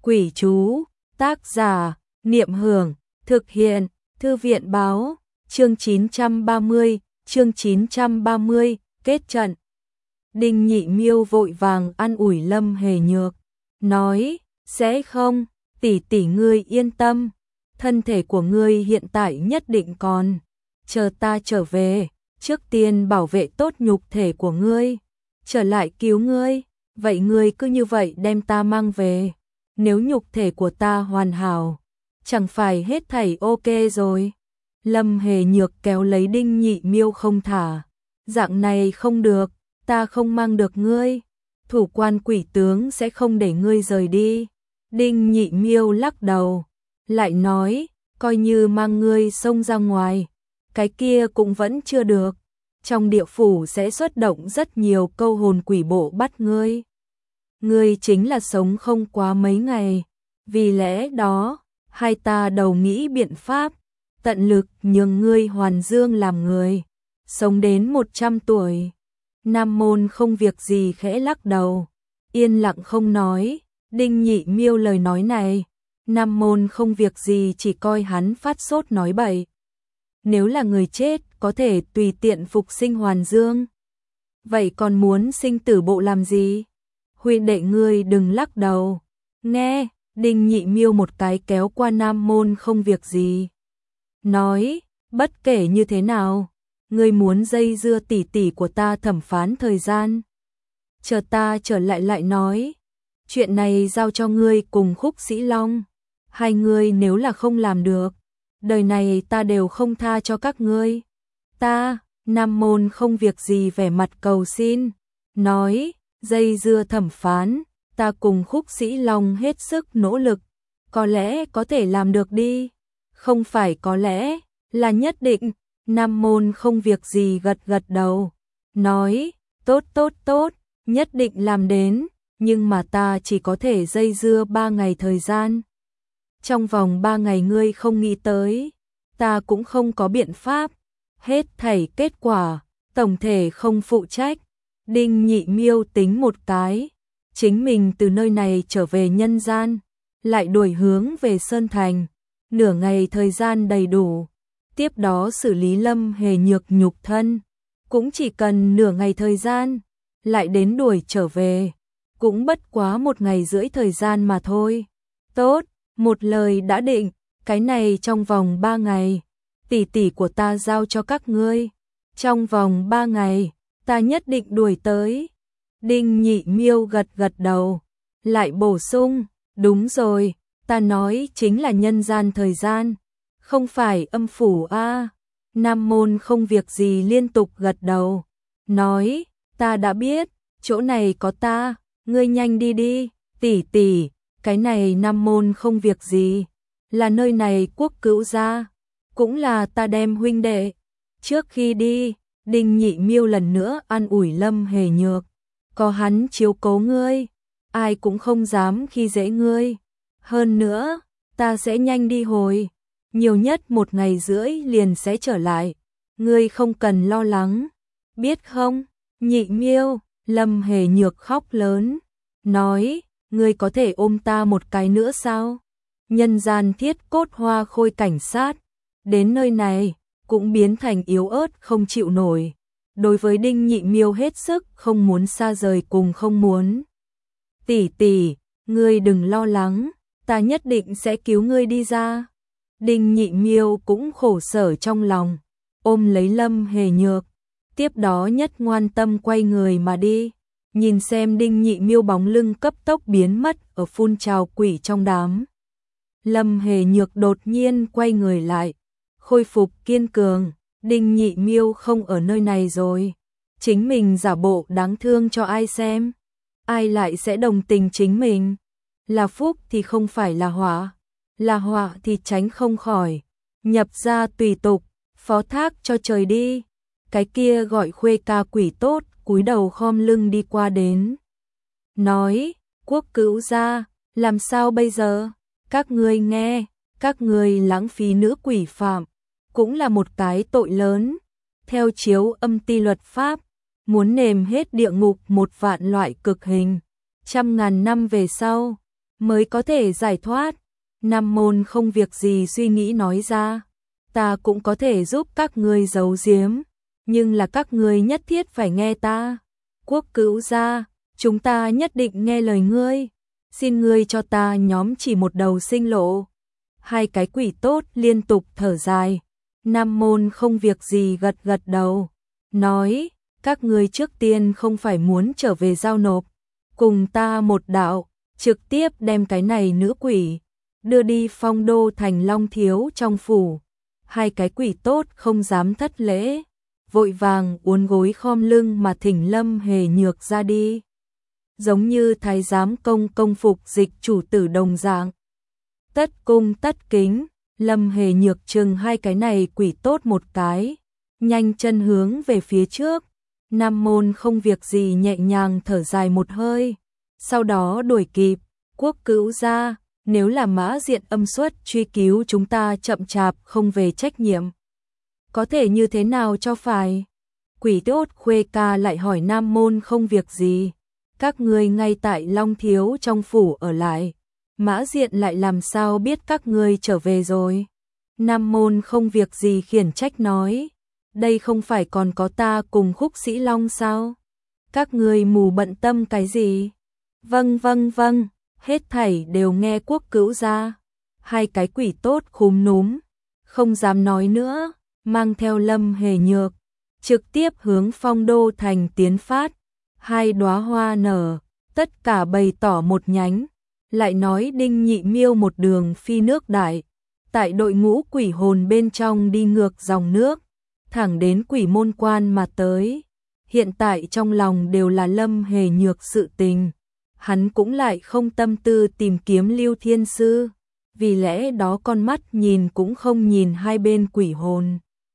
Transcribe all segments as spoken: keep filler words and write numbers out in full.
Quỷ chú, tác giả, Niệm Hưởng, thực hiện, Thư viện báo, chương chín trăm ba mươi, chương chín trăm ba mươi, kết trận. Đinh Nhị Miêu vội vàng an ủi Lâm Hề Nhược, nói, sẽ không, tỷ tỷ ngươi yên tâm, thân thể của ngươi hiện tại nhất định còn, chờ ta trở về, trước tiên bảo vệ tốt nhục thể của ngươi, trở lại cứu ngươi, vậy ngươi cứ như vậy đem ta mang về, nếu nhục thể của ta hoàn hảo, chẳng phải hết thảy ok rồi. Lâm Hề Nhược kéo lấy Đinh Nhị Miêu không thả, dạng này không được, ta không mang được ngươi, thủ quan quỷ tướng sẽ không để ngươi rời đi. Đinh Nhị Miêu lắc đầu, lại nói, coi như mang ngươi xông ra ngoài, cái kia cũng vẫn chưa được, trong địa phủ sẽ xuất động rất nhiều câu hồn quỷ bộ bắt ngươi. Ngươi chính là sống không quá mấy ngày, vì lẽ đó, hai ta đầu nghĩ biện pháp, tận lực nhường ngươi hoàn dương làm người, sống đến một trăm tuổi. Nam Môn không việc gì khẽ lắc đầu, yên lặng không nói. Đinh Nhị Miêu lời nói này, Nam Môn không việc gì chỉ coi hắn phát sốt nói bậy. Nếu là người chết có thể tùy tiện phục sinh hoàn dương, vậy còn muốn sinh tử bộ làm gì? Huynh đệ ngươi đừng lắc đầu. Nghe, Đinh Nhị Miêu một cái kéo qua Nam Môn không việc gì, nói, bất kể như thế nào, ngươi muốn dây dưa tỷ tỷ của ta thẩm phán thời gian, chờ ta trở lại lại nói. Chuyện này giao cho ngươi cùng Khúc Sĩ Long, hai ngươi nếu là không làm được, đời này ta đều không tha cho các ngươi. Ta, Nam Môn không việc gì vẻ mặt cầu xin, nói, dây dưa thẩm phán, ta cùng Khúc Sĩ Long hết sức nỗ lực, có lẽ có thể làm được đi, không phải có lẽ, là nhất định. Nam Môn không việc gì gật gật đầu, nói, tốt tốt tốt, nhất định làm đến, nhưng mà ta chỉ có thể dây dưa ba ngày thời gian. Trong vòng ba ngày ngươi không nghĩ tới, ta cũng không có biện pháp, hết thảy kết quả, tổng thể không phụ trách. Đinh Nhị Miêu tính một cái, chính mình từ nơi này trở về nhân gian, lại đuổi hướng về Sơn Thành, nửa ngày thời gian đầy đủ, tiếp đó xử lý Lâm Hề Nhược nhục thân, cũng chỉ cần nửa ngày thời gian, lại đến đuổi trở về, cũng bất quá một ngày rưỡi thời gian mà thôi. Tốt, một lời đã định, cái này trong vòng ba ngày, tỷ tỷ của ta giao cho các ngươi, trong vòng ba ngày, ta nhất định đuổi tới. Đinh Nhị Miêu gật gật đầu, lại bổ sung, đúng rồi, ta nói chính là nhân gian thời gian, không phải âm phủ a. À. Nam Môn không việc gì liên tục gật đầu, nói, ta đã biết, chỗ này có ta, ngươi nhanh đi đi, tỷ tỷ, cái này Nam Môn không việc gì, là nơi này Quốc Cữu gia, cũng là ta đem huynh đệ. Trước khi đi, Đinh Nhị Miêu lần nữa an ủi Lâm Hề Nhược, có hắn chiếu cố ngươi, ai cũng không dám khi dễ ngươi, hơn nữa, ta sẽ nhanh đi hồi, nhiều nhất một ngày rưỡi liền sẽ trở lại, ngươi không cần lo lắng, biết không? Nhị Miêu, Lâm Hề Nhược khóc lớn, nói, ngươi có thể ôm ta một cái nữa sao? Nhân gian thiết cốt hoa khôi cảnh sát, đến nơi này, cũng biến thành yếu ớt không chịu nổi, đối với Đinh Nhị Miêu hết sức không muốn xa rời cùng không muốn. Tỷ tỷ, ngươi đừng lo lắng, ta nhất định sẽ cứu ngươi đi ra. Đinh Nhị Miêu cũng khổ sở trong lòng, ôm lấy Lâm Hề Nhược, tiếp đó nhất ngoan tâm quay người mà đi, nhìn xem Đinh Nhị Miêu bóng lưng cấp tốc biến mất ở phun trào quỷ trong đám. Lâm Hề Nhược đột nhiên quay người lại, khôi phục kiên cường, Đinh Nhị Miêu không ở nơi này rồi, chính mình giả bộ đáng thương cho ai xem, ai lại sẽ đồng tình chính mình, là phúc thì không phải là họa, là họa thì tránh không khỏi, nhập ra tùy tục, phó thác cho trời đi. Cái kia gọi khuê ca quỷ tốt, cúi đầu khom lưng đi qua đến, nói, Quốc Cữu gia, làm sao bây giờ? Các ngươi nghe, các ngươi lãng phí nữ quỷ phạm, cũng là một cái tội lớn, theo chiếu âm ti luật pháp, muốn nềm hết địa ngục một vạn loại cực hình, trăm ngàn năm về sau, mới có thể giải thoát. Nam môn không việc gì suy nghĩ nói ra, ta cũng có thể giúp các ngươi giấu giếm, nhưng là các ngươi nhất thiết phải nghe ta. Quốc Cữu gia, chúng ta nhất định nghe lời ngươi, xin ngươi cho ta nhóm chỉ một đầu sinh lộ. Hai cái quỷ tốt liên tục thở dài. Nam môn không việc gì gật gật đầu, nói, các ngươi trước tiên không phải muốn trở về giao nộp, cùng ta một đạo, trực tiếp đem cái này nữ quỷ, đưa đi Phong Đô thành Long Thiếu trong phủ. Hai cái quỷ tốt không dám thất lễ, vội vàng uốn gối khom lưng mà thỉnh Lâm Hề Nhược ra đi. Giống như thái giám công công phục dịch chủ tử đồng dạng. Tất cung tất kính, Lâm Hề Nhược chừng hai cái này quỷ tốt một cái, nhanh chân hướng về phía trước. Nam môn không việc gì nhẹ nhàng thở dài một hơi, sau đó đuổi kịp. Quốc Cữu gia, nếu là Mã Diện âm xuất truy cứu chúng ta chậm chạp không về trách nhiệm, có thể như thế nào cho phải? Quỷ tốt Khuê ca lại hỏi Nam môn không việc gì, các ngươi ngay tại Long Thiếu trong phủ ở lại, Mã Diện lại làm sao biết các ngươi trở về rồi? Nam môn không việc gì khiển trách nói, đây không phải còn có ta cùng Khúc Sĩ Long sao? Các ngươi mù bận tâm cái gì? Vâng vâng vâng, hết thảy đều nghe Quốc Cữu gia. Hai cái quỷ tốt khúm núm, không dám nói nữa, mang theo Lâm Hề Nhược, trực tiếp hướng Phong Đô thành tiến phát. Hai đóa hoa nở, tất cả bày tỏ một nhánh, lại nói Đinh Nhị Miêu một đường phi nước đại, tại đội ngũ quỷ hồn bên trong đi ngược dòng nước, thẳng đến quỷ môn quan mà tới. Hiện tại trong lòng đều là Lâm Hề Nhược sự tình, hắn cũng lại không tâm tư tìm kiếm Lưu Thiên Sư, vì lẽ đó con mắt nhìn cũng không nhìn hai bên quỷ hồn,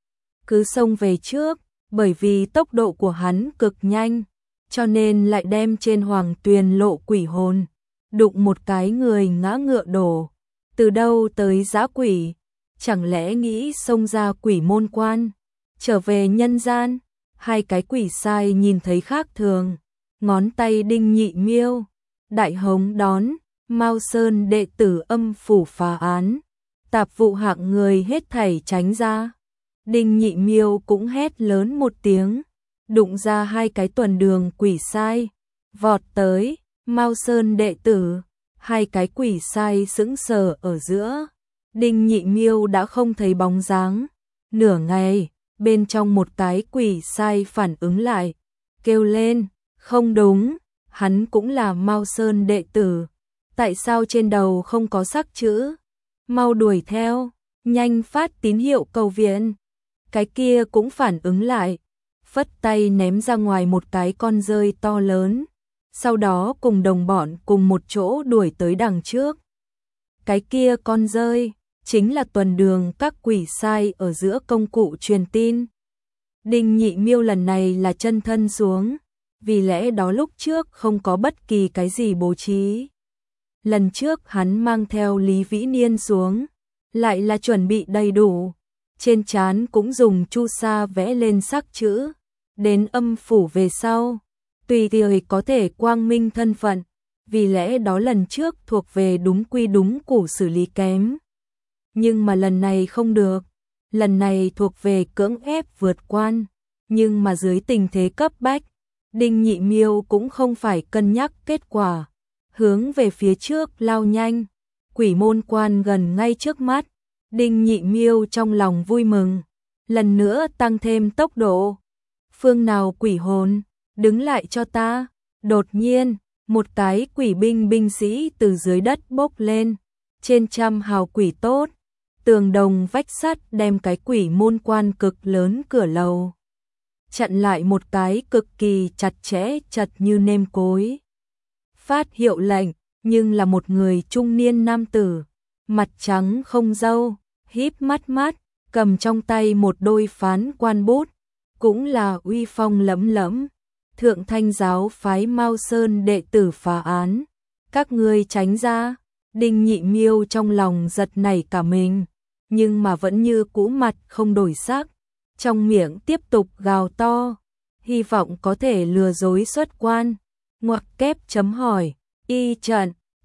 cứ xông về trước. Bởi vì tốc độ của hắn cực nhanh, cho nên lại đem trên Hoàng Tuyền lộ quỷ hồn, đụng một cái người ngã ngựa đổ. Từ đâu tới dã quỷ, chẳng lẽ nghĩ xông ra quỷ môn quan, trở về nhân gian? Hai cái quỷ sai nhìn thấy khác thường, ngón tay Đinh Nhị Miêu, đại hống đón, Mao Sơn đệ tử âm phủ phá án, tạp vụ hạng người hết thảy tránh ra. Đinh Nhị Miêu cũng hét lớn một tiếng, đụng ra hai cái tuần đường quỷ sai, vọt tới. Mao Sơn đệ tử, hai cái quỷ sai sững sờ ở giữa. Đinh Nhị Miêu đã không thấy bóng dáng. Nửa ngày, bên trong một cái quỷ sai phản ứng lại, kêu lên, không đúng, hắn cũng là Mao Sơn đệ tử, tại sao trên đầu không có sắc chữ? Mau đuổi theo, nhanh phát tín hiệu cầu viện. Cái kia cũng phản ứng lại, phất tay ném ra ngoài một cái con dơi to lớn, sau đó cùng đồng bọn cùng một chỗ đuổi tới đằng trước. Cái kia con dơi chính là tuần đường các quỷ sai ở giữa công cụ truyền tin. Đinh Nhị Miêu lần này là chân thân xuống, vì lẽ đó lúc trước không có bất kỳ cái gì bố trí. Lần trước hắn mang theo Lý Vĩ Niên xuống, lại là chuẩn bị đầy đủ. Trên trán cũng dùng chu sa vẽ lên sắc chữ, đến âm phủ về sau, tùy thời có thể quang minh thân phận, vì lẽ đó lần trước thuộc về đúng quy đúng củ xử lý kém. Nhưng mà lần này không được, lần này thuộc về cưỡng ép vượt quan, nhưng mà dưới tình thế cấp bách, Đinh Nhị Miêu cũng không phải cân nhắc kết quả, hướng về phía trước lao nhanh, quỷ môn quan gần ngay trước mắt. Đinh Nhị Miêu trong lòng vui mừng, lần nữa tăng thêm tốc độ. Phương nào quỷ hồn, đứng lại cho ta. Đột nhiên, một cái quỷ binh binh sĩ từ dưới đất bốc lên, trên trăm hào quỷ tốt, tường đồng vách sắt đem cái quỷ môn quan cực lớn cửa lầu chặn lại một cái cực kỳ chặt chẽ, chật như nêm cối. Phát hiệu lệnh, nhưng là một người trung niên nam tử, mặt trắng không râu, híp mắt mắt, cầm trong tay một đôi phán quan bút, cũng là uy phong lẫm lẫm. Thượng Thanh giáo phái Mao Sơn đệ tử phá án, các ngươi tránh ra. Đinh Nhị Miêu trong lòng giật nảy cả mình, nhưng mà vẫn như cũ mặt không đổi sắc, trong miệng tiếp tục gào to, hy vọng có thể lừa dối xuất quan. Ngoặc kép chấm hỏi, y trận,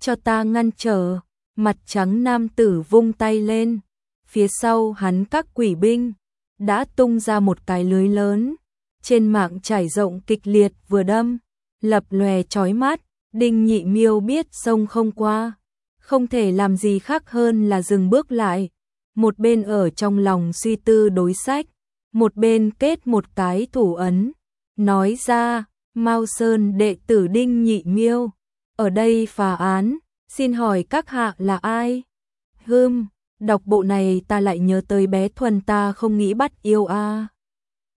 cho ta ngăn trở. Mặt trắng nam tử vung tay lên, phía sau hắn các quỷ binh đã tung ra một cái lưới lớn, trên mạng trải rộng kịch liệt vừa đâm, lập lòe chói mắt. Đinh Nhị Miêu biết sông không qua, không thể làm gì khác hơn là dừng bước lại, một bên ở trong lòng suy tư đối sách, một bên kết một cái thủ ấn, nói ra: Mao Sơn đệ tử Đinh Nhị Miêu, ở đây phá án, xin hỏi các hạ là ai? Hừm, đọc bộ này ta lại nhớ tới bé Thuần ta không nghĩ bắt yêu a. À.